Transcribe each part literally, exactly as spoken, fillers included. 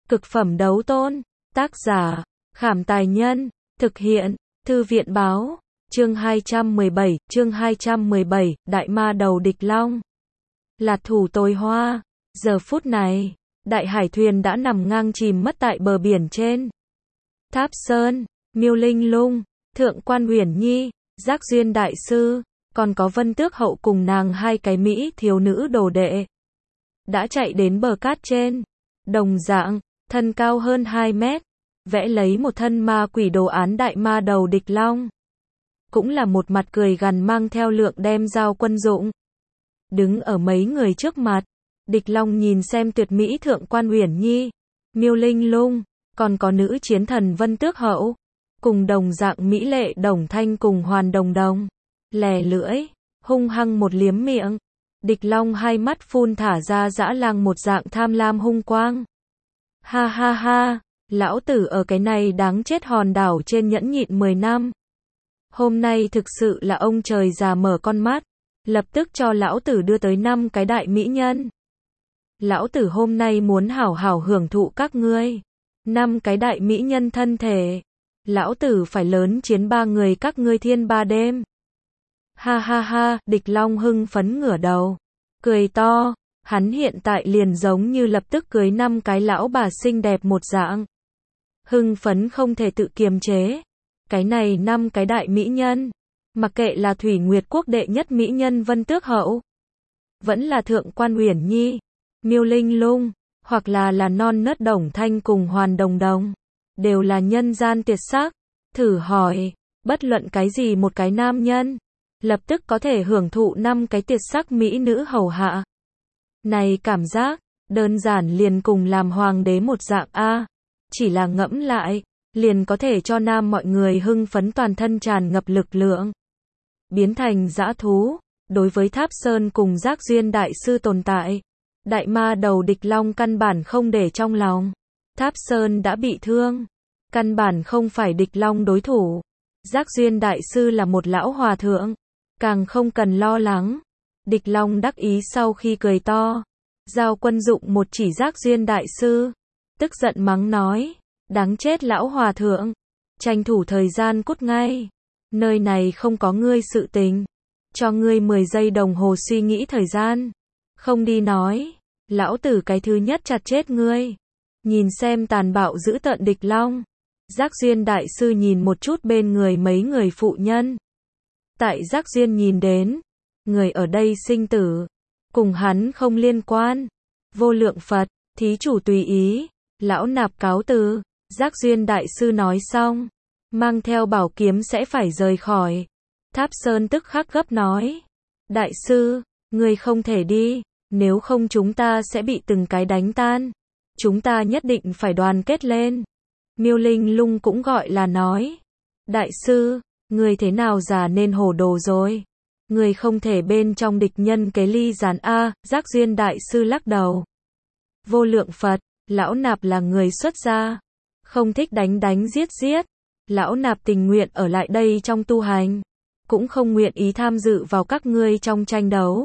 Cực phẩm đấu tôn. Tác giả, Khảm Tài Nhân. Thực hiện, Thư viện Báo. Chương hai trăm mười bảy, chương hai trăm mười bảy, Đại Ma Đầu Địch Long. Lạt thủ tối hoa. Giờ phút này, đại hải thuyền đã nằm ngang chìm mất tại bờ biển trên. Tháp Sơn, Miêu Linh Lung, Thượng Quan Uyển Nhi, Giác Duyên Đại Sư, còn có Vân Tước Hậu cùng nàng hai cái mỹ thiếu nữ đồ đệ. Đã chạy đến bờ cát trên. Đồng dạng, thân cao hơn hai mét, vẽ lấy một thân ma quỷ đồ án đại ma đầu địch long. Cũng là một mặt cười gằn mang theo lượng đem giao quân dụng. Đứng ở mấy người trước mặt, địch long nhìn xem tuyệt mỹ Thượng Quan Uyển Nhi, Miêu Linh Lung, còn có nữ chiến thần Vân Tước Hậu, cùng đồng dạng mỹ lệ Đồng Thanh cùng Hoàn Đồng Đồng. Lè lưỡi, hung hăng một liếm miệng. Địch long hai mắt phun thả ra dã lang một dạng tham lam hung quang. Ha ha ha, lão tử ở cái này đáng chết hòn đảo trên nhẫn nhịn mười năm. Hôm nay thực sự là ông trời già mở con mắt, lập tức cho lão tử đưa tới năm cái đại mỹ nhân. Lão tử hôm nay muốn hảo hảo hưởng thụ các ngươi. Năm cái đại mỹ nhân thân thể. Lão tử phải lớn chiến ba người các ngươi thiên ba đêm. Ha ha ha, địch long hưng phấn ngửa đầu. Cười to, hắn hiện tại liền giống như lập tức cưới năm cái lão bà xinh đẹp một dạng. Hưng phấn không thể tự kiềm chế. Cái này năm cái đại mỹ nhân. Mặc kệ là Thủy Nguyệt Quốc đệ nhất mỹ nhân Vân Tước Hậu. Vẫn là Thượng Quan Uyển Nhi, Miêu Linh Lung, hoặc là là non nớt Đồng Thanh cùng Hoàn Đồng Đồng. Đều là nhân gian tuyệt sắc. Thử hỏi, bất luận cái gì một cái nam nhân, lập tức có thể hưởng thụ năm cái tuyệt sắc mỹ nữ hầu hạ. Này cảm giác, đơn giản liền cùng làm hoàng đế một dạng a. Chỉ là ngẫm lại, liền có thể cho nam mọi người hưng phấn toàn thân tràn ngập lực lượng. Biến thành dã thú, đối với Tháp Sơn cùng Giác Duyên Đại Sư tồn tại. Đại ma đầu địch long căn bản không để trong lòng. Tháp Sơn đã bị thương. Căn bản không phải địch long đối thủ. Giác Duyên Đại Sư là một lão hòa thượng. Càng không cần lo lắng. Địch long đắc ý sau khi cười to. Giao quân dụng một chỉ Giác Duyên Đại Sư. Tức giận mắng nói. Đáng chết lão hòa thượng. Tranh thủ thời gian cút ngay. Nơi này không có ngươi sự tình. Cho ngươi mười giây đồng hồ suy nghĩ thời gian. Không đi nói. Lão tử cái thứ nhất chặt chết ngươi. Nhìn xem tàn bạo dữ tợn địch long. Giác Duyên Đại Sư nhìn một chút bên người mấy người phụ nhân. Tại Giác Duyên nhìn đến. Người ở đây sinh tử. Cùng hắn không liên quan. Vô lượng Phật, thí chủ tùy ý. Lão nạp cáo từ. Giác Duyên Đại Sư nói xong. Mang theo bảo kiếm sẽ phải rời khỏi. Tháp Sơn tức khắc gấp nói. Đại sư, người không thể đi. Nếu không chúng ta sẽ bị từng cái đánh tan. Chúng ta nhất định phải đoàn kết lên. Miêu Linh Lung cũng gọi là nói. Đại sư, người thế nào già nên hồ đồ rồi. Người không thể bên trong địch nhân kế ly gián A. Giác Duyên Đại Sư lắc đầu. Vô lượng Phật, lão nạp là người xuất gia. Không thích đánh đánh giết giết. Lão nạp tình nguyện ở lại đây trong tu hành. Cũng không nguyện ý tham dự vào các ngươi trong tranh đấu.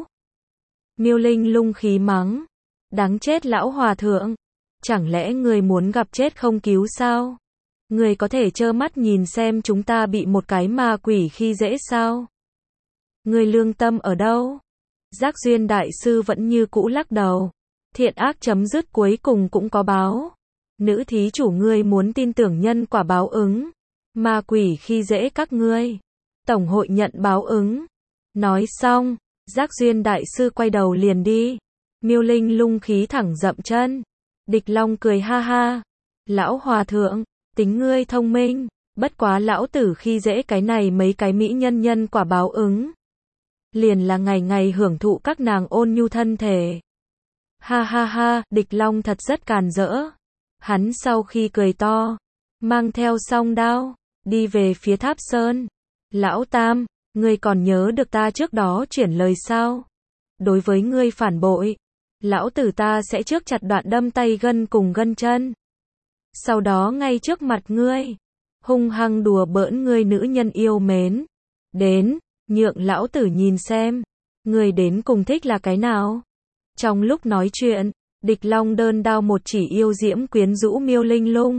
Miêu Linh Lung khí mắng. Đáng chết lão hòa thượng. Chẳng lẽ người muốn gặp chết không cứu sao? Người có thể trơ mắt nhìn xem chúng ta bị một cái ma quỷ khi dễ sao? Người lương tâm ở đâu? Giác Duyên Đại Sư vẫn như cũ lắc đầu. Thiện ác chấm dứt cuối cùng cũng có báo. Nữ thí chủ ngươi muốn tin tưởng nhân quả báo ứng. Ma quỷ khi dễ các ngươi. Tổng hội nhận báo ứng. Nói xong, Giác Duyên Đại Sư quay đầu liền đi. Miêu Linh Lung khí thẳng dậm chân. Địch long cười ha ha. Lão hòa thượng, tính ngươi thông minh. Bất quá lão tử khi dễ cái này mấy cái mỹ nhân nhân quả báo ứng. Liền là ngày ngày hưởng thụ các nàng ôn nhu thân thể. Ha ha ha, địch long thật rất càn rỡ. Hắn sau khi cười to, mang theo song đao, đi về phía Tháp Sơn. Lão Tam, ngươi còn nhớ được ta trước đó chuyển lời sao? Đối với ngươi phản bội, lão tử ta sẽ trước chặt đoạn đâm tay gân cùng gân chân. Sau đó ngay trước mặt ngươi, hung hăng đùa bỡn ngươi nữ nhân yêu mến. Đến, nhượng lão tử nhìn xem, ngươi đến cùng thích là cái nào? Trong lúc nói chuyện, Địch Long đơn đao một chỉ yêu diễm quyến rũ Miêu Linh Lung.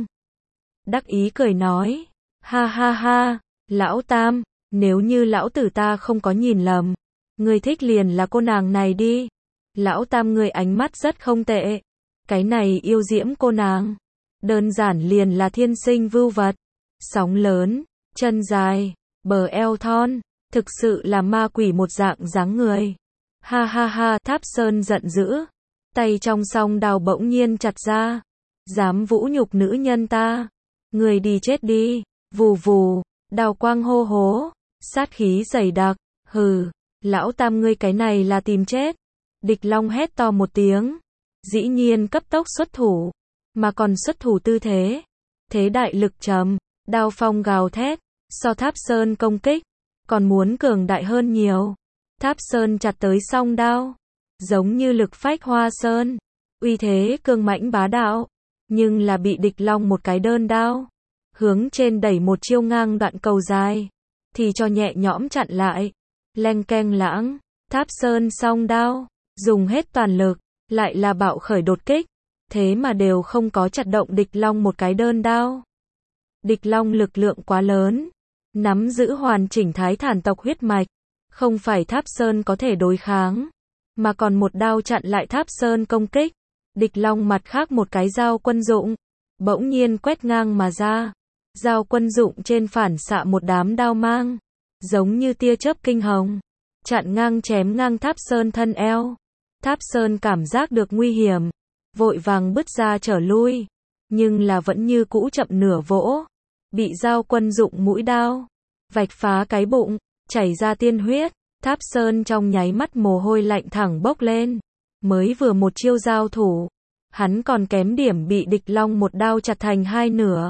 Đắc ý cười nói, ha ha ha, lão Tam, nếu như lão tử ta không có nhìn lầm, ngươi thích liền là cô nàng này đi. Lão Tam ngươi ánh mắt rất không tệ. Cái này yêu diễm cô nàng, đơn giản liền là thiên sinh vưu vật. Sóng lớn, chân dài, bờ eo thon, thực sự là ma quỷ một dạng dáng người. Ha ha ha, Tháp Sơn giận dữ, tay trong song đao bỗng nhiên chặt ra. Dám vũ nhục nữ nhân ta, người đi chết đi. Vù vù, đao quang hô hố, sát khí dày đặc. Hừ, lão Tam ngươi cái này là tìm chết. Địch Long hét to một tiếng, dĩ nhiên cấp tốc xuất thủ, mà còn xuất thủ tư thế, thế đại lực trầm, đao phong gào thét, so Tháp Sơn công kích, còn muốn cường đại hơn nhiều. Tháp Sơn chặt tới song đao, giống như lực phách hoa sơn, uy thế cương mãnh bá đạo, nhưng là bị Địch Long một cái đơn đao, hướng trên đẩy một chiêu ngang đoạn cầu dài, thì cho nhẹ nhõm chặn lại, leng keng lãng, Tháp Sơn song đao, dùng hết toàn lực, lại là bạo khởi đột kích, thế mà đều không có chặt động Địch Long một cái đơn đao. Địch Long lực lượng quá lớn, nắm giữ hoàn chỉnh Thái Thản tộc huyết mạch, không phải Tháp Sơn có thể đối kháng, mà còn một đao chặn lại Tháp Sơn công kích. Địch Long mặt khác một cái dao quân dụng, bỗng nhiên quét ngang mà ra, dao quân dụng trên phản xạ một đám đao mang, giống như tia chớp kinh hồng, chặn ngang chém ngang Tháp Sơn thân eo. Tháp Sơn cảm giác được nguy hiểm, vội vàng bứt ra trở lui, nhưng là vẫn như cũ chậm nửa vỗ, bị dao quân dụng mũi đao vạch phá cái bụng, chảy ra tiên huyết. Tháp Sơn trong nháy mắt mồ hôi lạnh thẳng bốc lên, mới vừa một chiêu giao thủ, hắn còn kém điểm bị Địch Long một đao chặt thành hai nửa.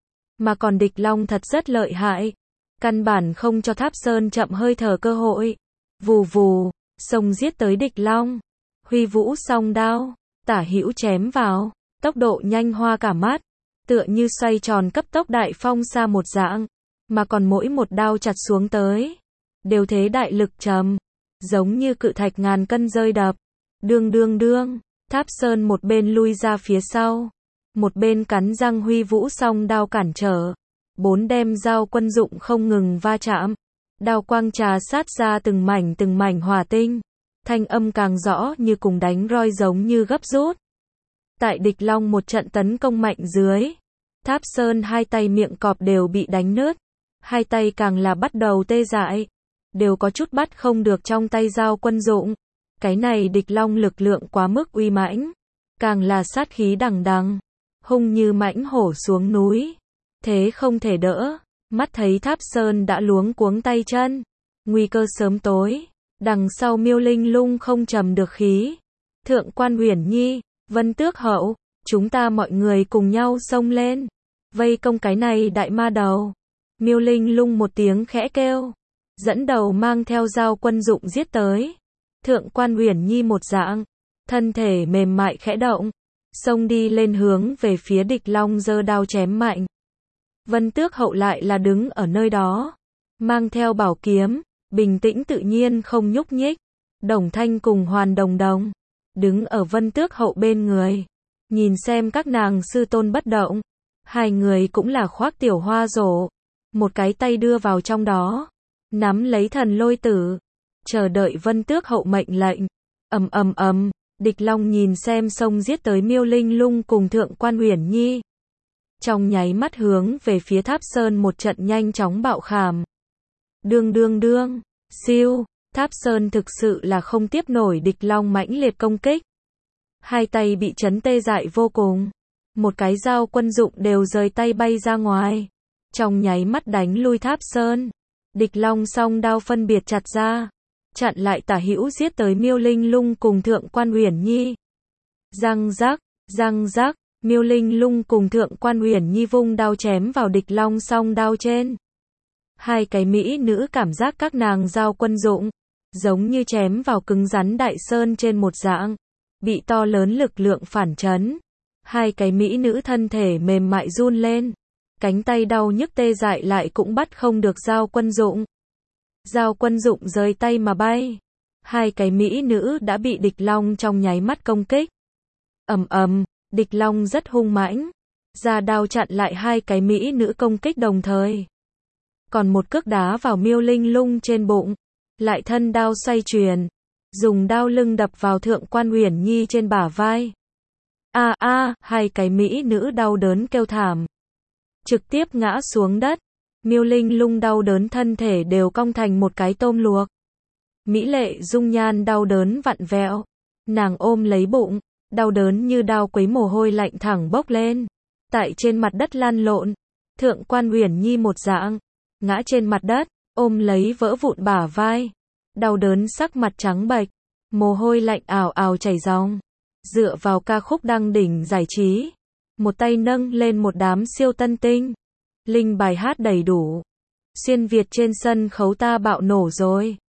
Mà còn Địch Long thật rất lợi hại, căn bản không cho Tháp Sơn chậm hơi thở cơ hội. Vù vù, xông giết tới Địch Long, huy vũ song đao, tả hữu chém vào, tốc độ nhanh hoa cả mắt, tựa như xoay tròn cấp tốc đại phong xa một dạng, mà còn mỗi một đao chặt xuống tới, đều thế đại lực trầm, giống như cự thạch ngàn cân rơi đập. Đương đương đương, Tháp Sơn một bên lui ra phía sau, một bên cắn răng huy vũ song đao cản trở, bốn đem dao quân dụng không ngừng va chạm, đao quang trà sát ra từng mảnh từng mảnh hỏa tinh, thanh âm càng rõ như cùng đánh roi giống như gấp rút. Tại Địch Long một trận tấn công mạnh dưới, Tháp Sơn hai tay miệng cọp đều bị đánh nứt, hai tay càng là bắt đầu tê dại, đều có chút bắt không được trong tay dao quân dụng. Cái này Địch Long lực lượng quá mức uy mãnh, càng là sát khí đằng đằng, hung như mãnh hổ xuống núi, thế không thể đỡ. Mắt thấy Tháp Sơn đã luống cuống tay chân, nguy cơ sớm tối, đằng sau Miêu Linh Lung không trầm được khí. Thượng quan Uyển Nhi, Vân Tước Hậu, chúng ta mọi người cùng nhau xông lên, vây công cái này đại ma đầu. Miêu Linh Lung một tiếng khẽ kêu, dẫn đầu mang theo dao quân dụng giết tới. Thượng quan Uyển Nhi một dạng, thân thể mềm mại khẽ động, xông đi lên hướng về phía Địch Long giơ đao chém mạnh. Vân Tước Hậu lại là đứng ở nơi đó, mang theo bảo kiếm, bình tĩnh tự nhiên không nhúc nhích. Đồng Thanh cùng Hoàn Đồng Đồng, đứng ở Vân Tước Hậu bên người, nhìn xem các nàng sư tôn bất động. Hai người cũng là khoác tiểu hoa rổ, một cái tay đưa vào trong đó, nắm lấy thần lôi tử, chờ đợi Vân Tước Hậu mệnh lệnh. Ầm ầm ầm, Địch Long nhìn xem xông giết tới Miêu Linh Lung cùng Thượng quan Uyển Nhi, trong nháy mắt hướng về phía Tháp Sơn một trận nhanh chóng bạo khảm. Đương đương đương, siêu, Tháp Sơn thực sự là không tiếp nổi Địch Long mãnh liệt công kích. Hai tay bị chấn tê dại vô cùng, một cái dao quân dụng đều rời tay bay ra ngoài, trong nháy mắt đánh lui Tháp Sơn. Địch Long song đao phân biệt chặt ra, chặn lại tả hữu giết tới Miêu Linh Lung cùng Thượng quan Uyển Nhi. Răng rắc, răng rắc, Miêu Linh Lung cùng Thượng quan Uyển Nhi vung đao chém vào Địch Long song đao trên. Hai cái mỹ nữ cảm giác các nàng dao quân dụng, giống như chém vào cứng rắn đại sơn trên một dạng, bị to lớn lực lượng phản chấn. Hai cái mỹ nữ thân thể mềm mại run lên, cánh tay đau nhức tê dại lại cũng bắt không được dao quân dụng. Dao quân dụng rời tay mà bay. Hai cái mỹ nữ đã bị Địch Long trong nháy mắt công kích. Ầm ầm, địch long rất hung mãnh, ra đao chặn lại hai cái mỹ nữ công kích đồng thời. Còn một cước đá vào Miêu Linh Lung trên bụng, lại thân đao xoay chuyển, dùng đao lưng đập vào Thượng quan Uyển Nhi trên bả vai. A a, hai cái mỹ nữ đau đớn kêu thảm, trực tiếp ngã xuống đất. Miêu Linh Lung đau đớn thân thể đều cong thành một cái tôm luộc. Mỹ lệ dung nhan đau đớn vặn vẹo, nàng ôm lấy bụng, đau đớn như đao quấy mồ hôi lạnh thẳng bốc lên, tại trên mặt đất lăn lộn. Thượng quan Uyển Nhi một dạng, ngã trên mặt đất, ôm lấy vỡ vụn bả vai, đau đớn sắc mặt trắng bệch, mồ hôi lạnh ào ào chảy ròng. Dựa vào ca khúc đăng đỉnh giải trí, một tay nâng lên một đám siêu tân tinh, linh bài hát đầy đủ, xuyên Việt trên sân khấu ta bạo nổ rồi.